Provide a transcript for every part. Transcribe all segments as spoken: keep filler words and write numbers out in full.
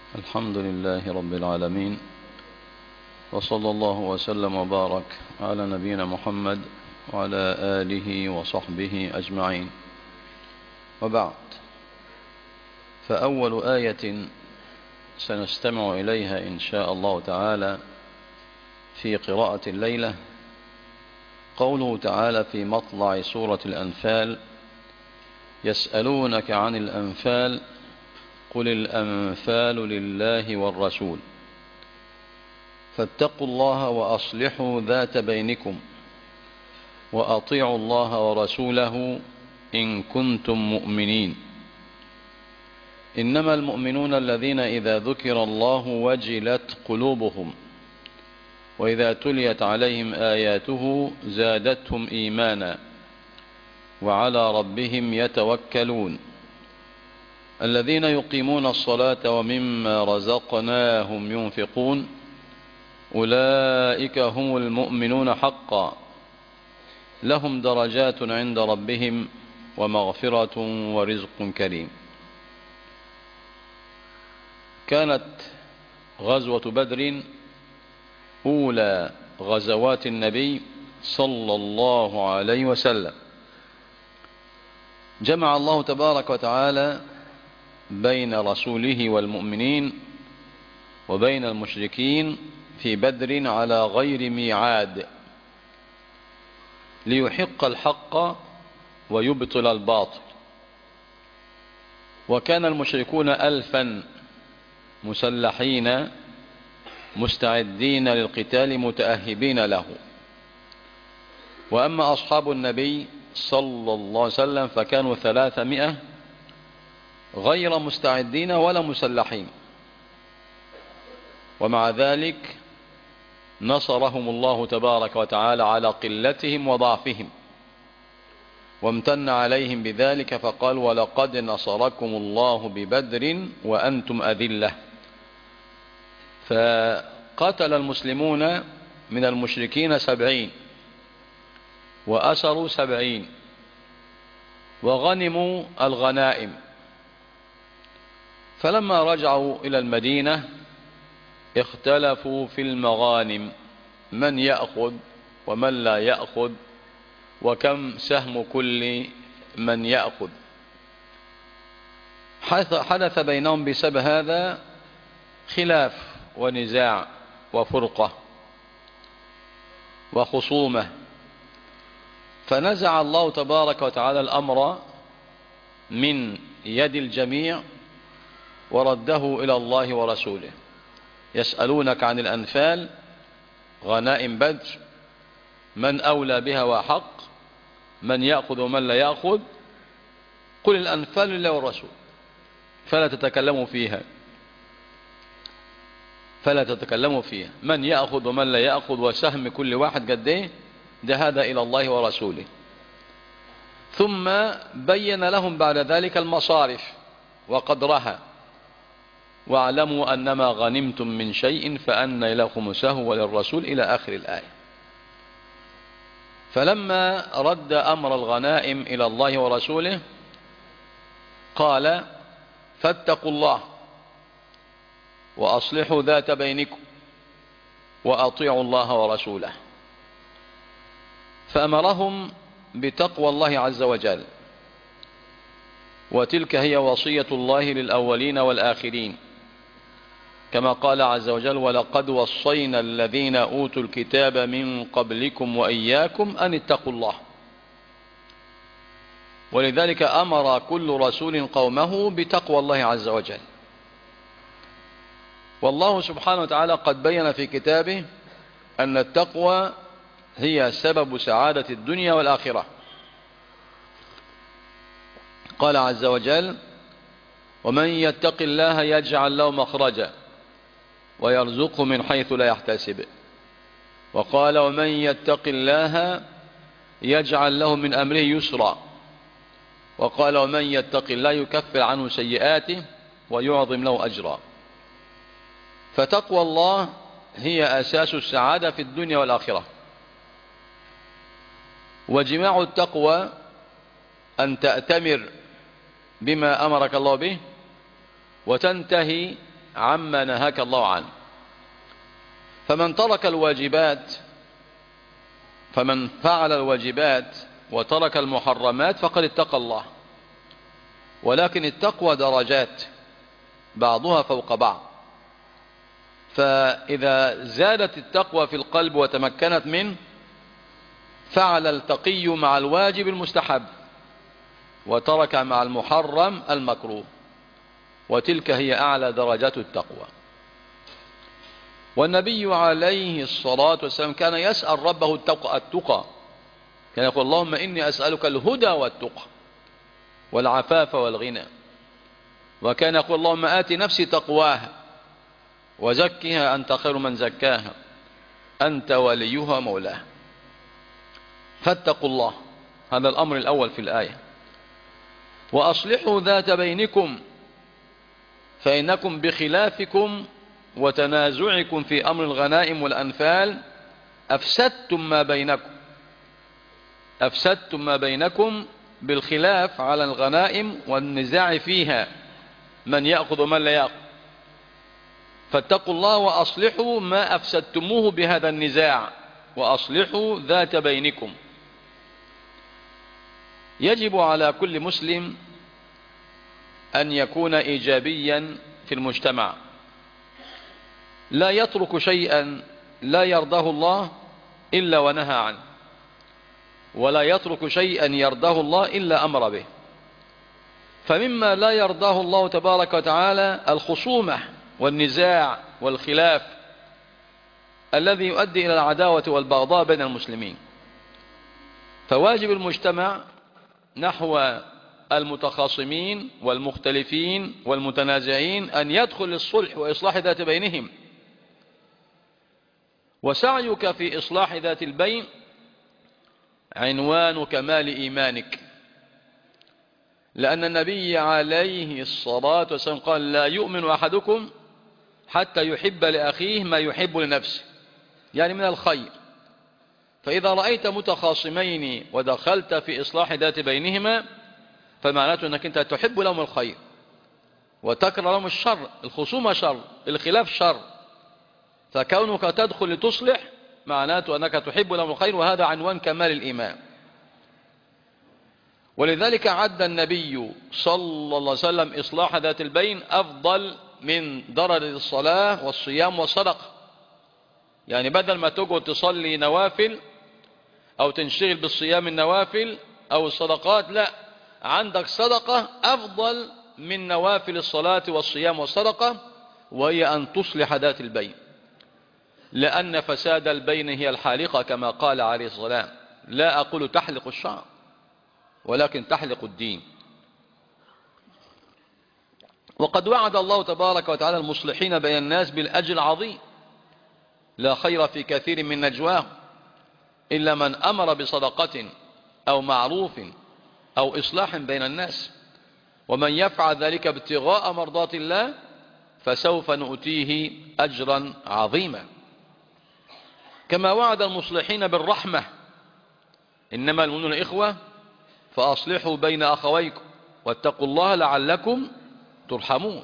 الحمد لله رب العالمين، وصلى الله وسلم وبارك على نبينا محمد وعلى آله وصحبه أجمعين، وبعد. فأول آية سنستمع إليها إن شاء الله تعالى في قراءة الليلة قوله تعالى في مطلع سورة الأنفال: يسألونك عن الأنفال قل الأنفال لله والرسول فاتقوا الله وأصلحوا ذات بينكم وأطيعوا الله ورسوله إن كنتم مؤمنين، إنما المؤمنون الذين إذا ذكر الله وجلت قلوبهم وإذا تليت عليهم آياته زادتهم إيمانا وعلى ربهم يتوكلون، الذين يقيمون الصلاة ومما رزقناهم ينفقون أولئك هم المؤمنون حقا لهم درجات عند ربهم ومغفرة ورزق كريم. كانت غزوة بدر أولى غزوات النبي صلى الله عليه وسلم، جمع الله تبارك وتعالى بين رسوله والمؤمنين وبين المشركين في بدر على غير ميعاد ليحق الحق ويبطل الباطل. وكان المشركون ألفا مسلحين مستعدين للقتال متأهبين له، وأما أصحاب النبي صلى الله عليه وسلم فكانوا ثلاثمائة غير مستعدين ولا مسلحين، ومع ذلك نصرهم الله تبارك وتعالى على قلتهم وضعفهم وامتن عليهم بذلك فقال: ولقد نصركم الله ببدر وأنتم أذلة. فقتل المسلمون من المشركين سبعين وأسروا سبعين وغنموا الغنائم، فلما رجعوا إلى المدينة اختلفوا في المغانم، من يأخذ ومن لا يأخذ وكم سهم كل من يأخذ. حدث بينهم بسبب هذا خلاف ونزاع وفرقة وخصومة، فنزع الله تبارك وتعالى الأمر من يد الجميع ورده إلى الله ورسوله. يسألونك عن الأنفال غنائم بدر، من أولى بها وحق، من يأخذ ومن لا يأخذ، قل الأنفال لله والرسول فلا تتكلموا فيها فلا تتكلموا فيها من يأخذ ومن لا يأخذ وسهم كل واحد قد ايه ده، هذا إلى الله ورسوله. ثم بين لهم بعد ذلك المصارف وقدرها: واعلموا أنما غنمتم من شيء فأن له خمسه وللرسول إلى آخر الآية. فلما رد أمر الغنائم إلى الله ورسوله قال: فاتقوا الله وأصلحوا ذات بينكم وأطيعوا الله ورسوله، فأمرهم بتقوى الله عز وجل، وتلك هي وصية الله للأولين والآخرين، كما قال عز وجل: ولقد وصينا الذين أوتوا الكتاب من قبلكم وإياكم أن اتقوا الله. ولذلك أمر كل رسول قومه بتقوى الله عز وجل. والله سبحانه وتعالى قد بين في كتابه أن التقوى هي سبب سعادة الدنيا والآخرة. قال عز وجل: ومن يتق الله يجعل له مخرجا ويرزقه من حيث لا يحتسب. وقال: ومن يتق الله يجعل له من أمره يسرا. وقال: ومن يتق الله يكفر عنه سيئاته ويعظم له أجرا. فتقوى الله هي أساس السعادة في الدنيا والآخرة. وجماع التقوى أن تأتمر بما أمرك الله به وتنتهي عما نهاك الله عنه. فمن ترك الواجبات فمن فعل الواجبات وترك المحرمات فقد اتقى الله. ولكن التقوى درجات بعضها فوق بعض، فإذا زادت التقوى في القلب وتمكنت منه فعل التقي مع الواجب المستحب وترك مع المحرم المكروه، وتلك هي أعلى درجات التقوى. والنبي عليه الصلاة والسلام كان يسأل ربه التقى, التقى كان يقول اللهم إني أسألك الهدى والتقى والعفاف والغنى. وكان يقول اللهم آت نفسي تقواها وزكها أنت خير من زكاها أنت وليها مولاها. فاتقوا الله، هذا الأمر الأول في الآية. وأصلحوا ذات بينكم فإنكم بخلافكم وتنازعكم في أمر الغنائم والأنفال أفسدتم ما بينكم أفسدتم ما بينكم بالخلاف على الغنائم والنزاع فيها، من يأخذ ومن لا يأخذ. فاتقوا الله وأصلحوا ما أفسدتموه بهذا النزاع، وأصلحوا ذات بينكم. يجب على كل مسلم أن يكون إيجابيا في المجتمع، لا يترك شيئا لا يرضاه الله إلا ونهى عنه، ولا يترك شيئا يرضاه الله إلا أمر به. فمما لا يرضاه الله تبارك وتعالى الخصومة والنزاع والخلاف الذي يؤدي إلى العداوة والبغضاء بين المسلمين. فواجب المجتمع نحو المتخاصمين والمختلفين والمتنازعين أن يدخل الصلح وإصلاح ذات بينهم. وسعيك في إصلاح ذات البين عنوان كمال إيمانك، لأن النبي عليه الصلاة والسلام قال لا يؤمن أحدكم حتى يحب لأخيه ما يحب لنفسه، يعني من الخير. فإذا رأيت متخاصمين ودخلت في إصلاح ذات بينهما فمعناته أنك أنت تحب لهم الخير وتكره لهم الشر. الخصومة شر، الخلاف شر، فكونك تدخل لتصلح معناته أنك تحب لهم الخير، وهذا عنوان كمال الإيمان. ولذلك عد النبي صلى الله عليه وسلم إصلاح ذات البين أفضل من درجة الصلاة والصيام والصدقة. يعني بدل ما تقعد تصلي نوافل أو تنشغل بالصيام النوافل أو الصدقات، لا، عندك صدقة أفضل من نوافل الصلاة والصيام والصدقة، وهي أن تصلح ذات البين، لأن فساد البين هي الحالقة كما قال عليه الصلاة والسلام. لا أقول تحلق الشعر ولكن تحلق الدين. وقد وعد الله تبارك وتعالى المصلحين بين الناس بالأجر العظيم. لا خير في كثير من نجواهم إلا من أمر بصدقة أو معروف أو إصلاح بين الناس، ومن يفعل ذلك ابتغاء مرضات الله فسوف نؤتيه أجرا عظيما. كما وعد المصلحين بالرحمة، إنما المؤمنون إخوة فأصلحوا بين أخويكم واتقوا الله لعلكم ترحمون.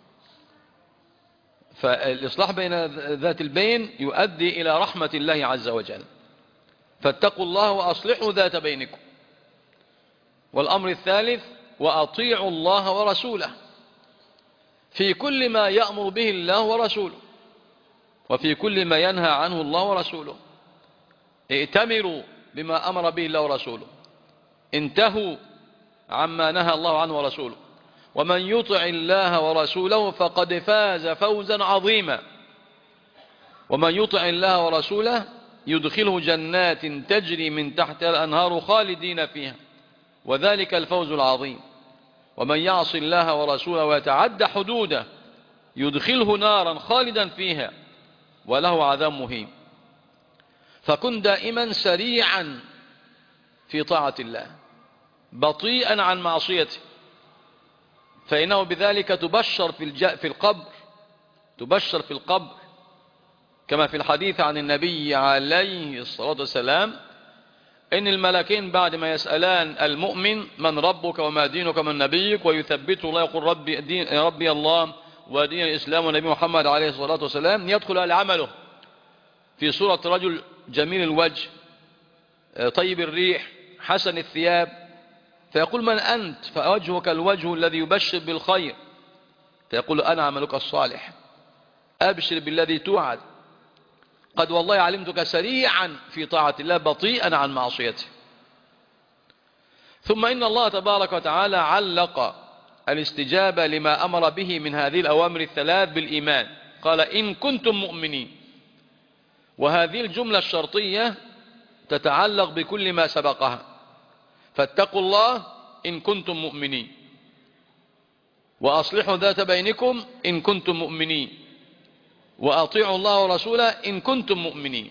فالإصلاح بين ذات البين يؤدي إلى رحمة الله عز وجل. فاتقوا الله وأصلحوا ذات بينكم. والأمر الثالث وأطيعوا الله ورسوله في كل ما يأمر به الله ورسوله، وفي كل ما ينهى عنه الله ورسوله. ائتمروا بما أمر به الله ورسوله، انتهوا عما نهى الله عنه ورسوله. ومن يطع الله ورسوله فقد فاز فوزا عظيما. ومن يطع الله ورسوله يدخله جنات تجري من تحتها الأنهار خالدين فيها، وذلك الفوز العظيم. ومن يعص الله ورسوله ويتعد حدوده يدخله نارا خالدا فيها وله عذاب مهين. فكن دائما سريعا في طاعة الله بطيئا عن معصيته، فإنه بذلك تبشر في, الج... في القبر تبشر في القبر كما في الحديث عن النبي عليه الصلاة والسلام إن الملكين بعد ما يسألان المؤمن من ربك وما دينك ومن نبيك ويثبته الله يقول ربي, دين ربي الله ودين الإسلام ونبي محمد عليه الصلاة والسلام يدخل على عمله في صورة رجل جميل الوجه طيب الريح حسن الثياب، فيقول من أنت؟ فوجهك الوجه الذي يبشر بالخير، فيقول أنا عملك الصالح، أبشر بالذي توعد، قد والله علمتك سريعا في طاعة الله بطيئا عن معصيته. ثم إن الله تبارك وتعالى علق الاستجابة لما أمر به من هذه الأوامر الثلاث بالإيمان، قال إن كنتم مؤمنين، وهذه الجملة الشرطية تتعلق بكل ما سبقها، فاتقوا الله إن كنتم مؤمنين، وأصلحوا ذات بينكم إن كنتم مؤمنين، وأطيعوا الله ورسوله إن كنتم مؤمنين.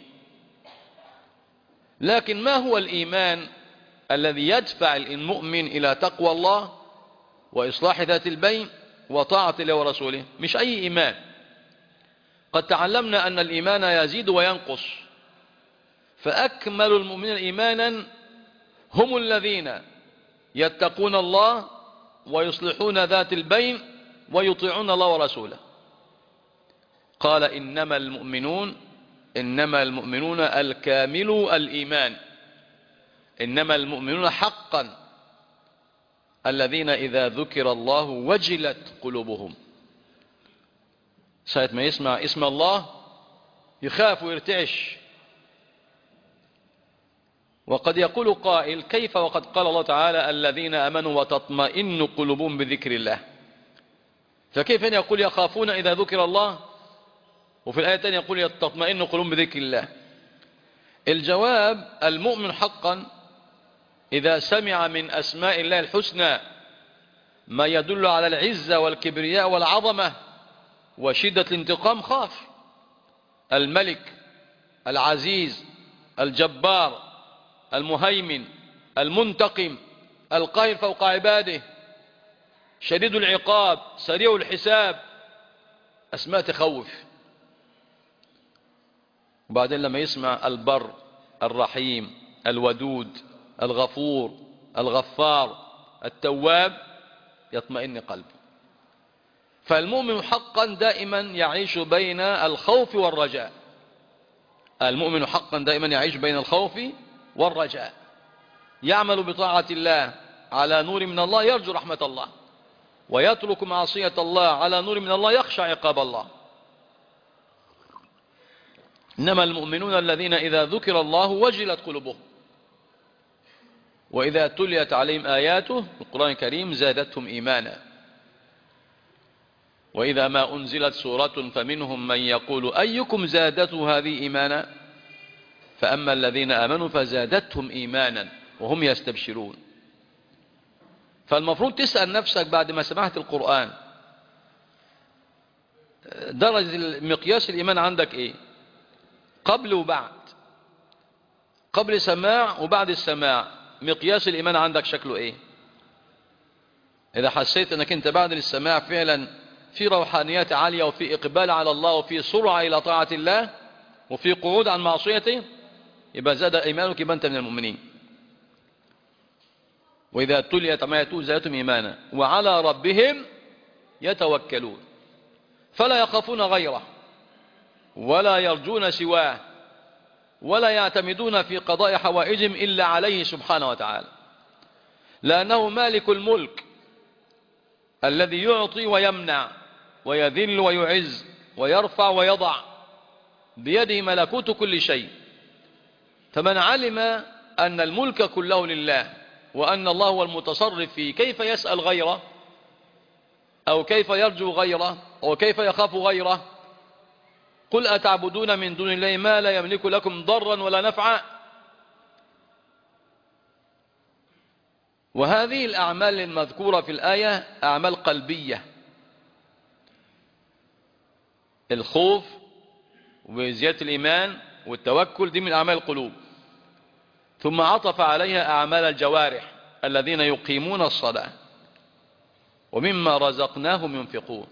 لكن ما هو الإيمان الذي يدفع المؤمن إلى تقوى الله وإصلاح ذات البين وطاعة الله ورسوله؟ مش أي إيمان. قد تعلمنا أن الإيمان يزيد وينقص، فأكمل المؤمنين إيمانا هم الذين يتقون الله ويصلحون ذات البين ويطيعون الله ورسوله. قال إنما المؤمنون إنما المؤمنون الكامل الإيمان، إنما المؤمنون حقا الذين إذا ذكر الله وجلت قلوبهم. ساعة ما يسمع اسم الله يخاف ويرتعش. وقد يقول قائل كيف وقد قال الله تعالى الذين آمنوا وتطمئن قلوبهم بذكر الله، فكيف أن يقول يخافون إذا ذكر الله وفي الآية الثانية يقول تطمئن قلوبهم بذكر الله؟ الجواب المؤمن حقا إذا سمع من أسماء الله الحسنى ما يدل على العزة والكبرياء والعظمة وشدة الانتقام خاف. الملك العزيز الجبار المهيمن المنتقم القاهر فوق عباده شديد العقاب سريع الحساب، أسماء تخوف. وبعدين لما يسمع البر الرحيم الودود الغفور الغفار التواب يطمئن قلبه. فالمؤمن حقا دائما يعيش بين الخوف والرجاء، المؤمن حقا دائما يعيش بين الخوف والرجاء، يعمل بطاعة الله على نور من الله يرجو رحمة الله، ويترك معصية الله على نور من الله يخشى عقاب الله. إنما المؤمنون الذين إذا ذكر الله وجلت قلوبهم وإذا تليت عليهم آياته في القرآن الكريم زادتهم إيمانا. وإذا ما أنزلت سورة فمنهم من يقول أيكم زادته هذه إيمانا، فأما الذين آمنوا فزادتهم إيمانا وهم يستبشرون. فالمفروض تسأل نفسك بعد ما سمعت القرآن درجة مقياس الإيمان عندك إيه؟ قبل وبعد، قبل سماع وبعد السماع مقياس الإيمان عندك شكله إيه؟ إذا حسيت أنك أنت بعد السماع فعلا في روحانيات عالية وفي إقبال على الله وفي سرعة إلى طاعة الله وفي قعود عن معصيته، يبقى زاد إيمانك، يبقى أنت من المؤمنين. وإذا تليت ما يتوب زادتهم إيمانا وعلى ربهم يتوكلون فلا يخافون غيره ولا يرجون سواه ولا يعتمدون في قضاء حوائجهم إلا عليه سبحانه وتعالى، لأنه مالك الملك الذي يعطي ويمنع ويذل ويعز ويرفع ويضع، بيده ملكوت كل شيء. فمن علم أن الملك كله لله وأن الله هو المتصرف فيه كيف يسأل غيره أو كيف يرجو غيره أو كيف يخاف غيره؟ قل أتعبدون من دون الله ما لا يملك لكم ضرا ولا نفعا. وهذه الأعمال المذكورة في الآية أعمال قلبية، الخوف وزيادة الإيمان والتوكل دي من أعمال القلوب. ثم عطف عليها أعمال الجوارح الذين يقيمون الصلاة ومما رزقناهم ينفقون،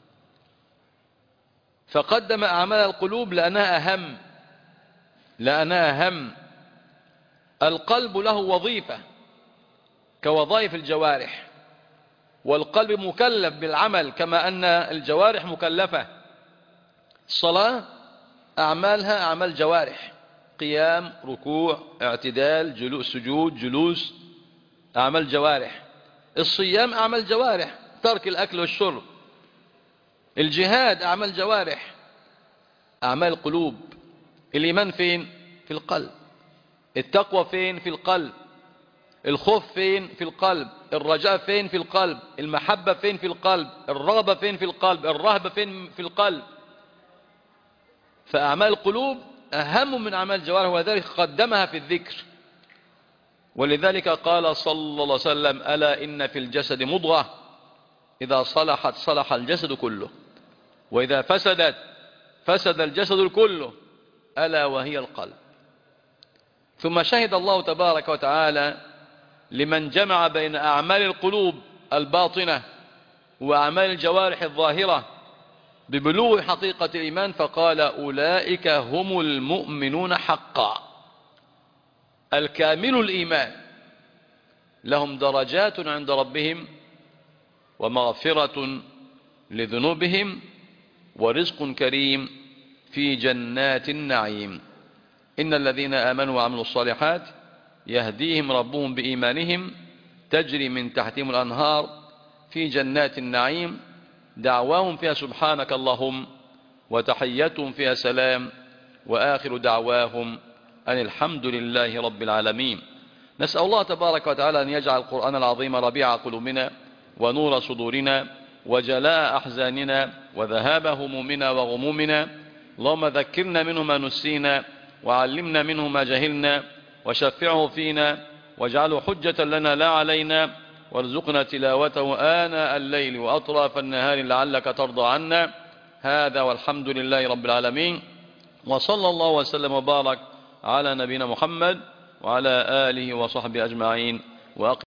فقدم أعمال القلوب لأنها أهم لأنها أهم. القلب له وظيفة كوظائف الجوارح، والقلب مكلف بالعمل كما أن الجوارح مكلفة. الصلاة أعمالها أعمال جوارح، قيام، ركوع، اعتدال، جلوس، سجود، جلوس، أعمال جوارح. الصيام أعمال جوارح، ترك الأكل والشرب. الجهاد أعمال جوارح، أعمال قلوب. الإيمان فين؟ في القلب. التقوى فين؟ في القلب. الخوف فين؟ في القلب. الرجاء فين؟ في القلب. المحبة فين؟ في القلب. الرغبة فين؟ في القلب. الرهبة فين؟ في القلب. فأعمال القلوب أهم من أعمال الجوارح، وذلك قدمها في الذكر. ولذلك قال صلى الله عليه وسلم: ألا إن في الجسد مضغة إذا صلحت صلح الجسد كله، وإذا فسدت فسد الجسد كله، ألا وهي القلب. ثم شهد الله تبارك وتعالى لمن جمع بين أعمال القلوب الباطنة وأعمال الجوارح الظاهرة ببلوغ حقيقة الإيمان، فقال: أولئك هم المؤمنون حقا. الكامل الإيمان لهم درجات عند ربهم ومغفرة لذنوبهم ورزق كريم في جنات النعيم. إن الذين آمنوا وعملوا الصالحات يهديهم ربهم بإيمانهم تجري من تحتهم الأنهار في جنات النعيم، دعواهم فيها سبحانك اللهم وتحيتهم فيها سلام، وآخر دعواهم أن الحمد لله رب العالمين. نسأل الله تبارك وتعالى أن يجعل القرآن العظيم ربيع قلوبنا ونور صدورنا وجلاء أحزاننا وذهاب همومنا وغمومنا. اللهم ذكرنا منه ما نسينا، وعلمنا منه ما جهلنا، وشفعه فينا، واجعله حجة لنا لا علينا، وارزقنا تلاوته آناء الليل وأطراف النهار لعلك ترضى عنا. هذا والحمد لله رب العالمين، وصلى الله وسلم وبارك على نبينا محمد وعلى آله وصحبه أجمعين.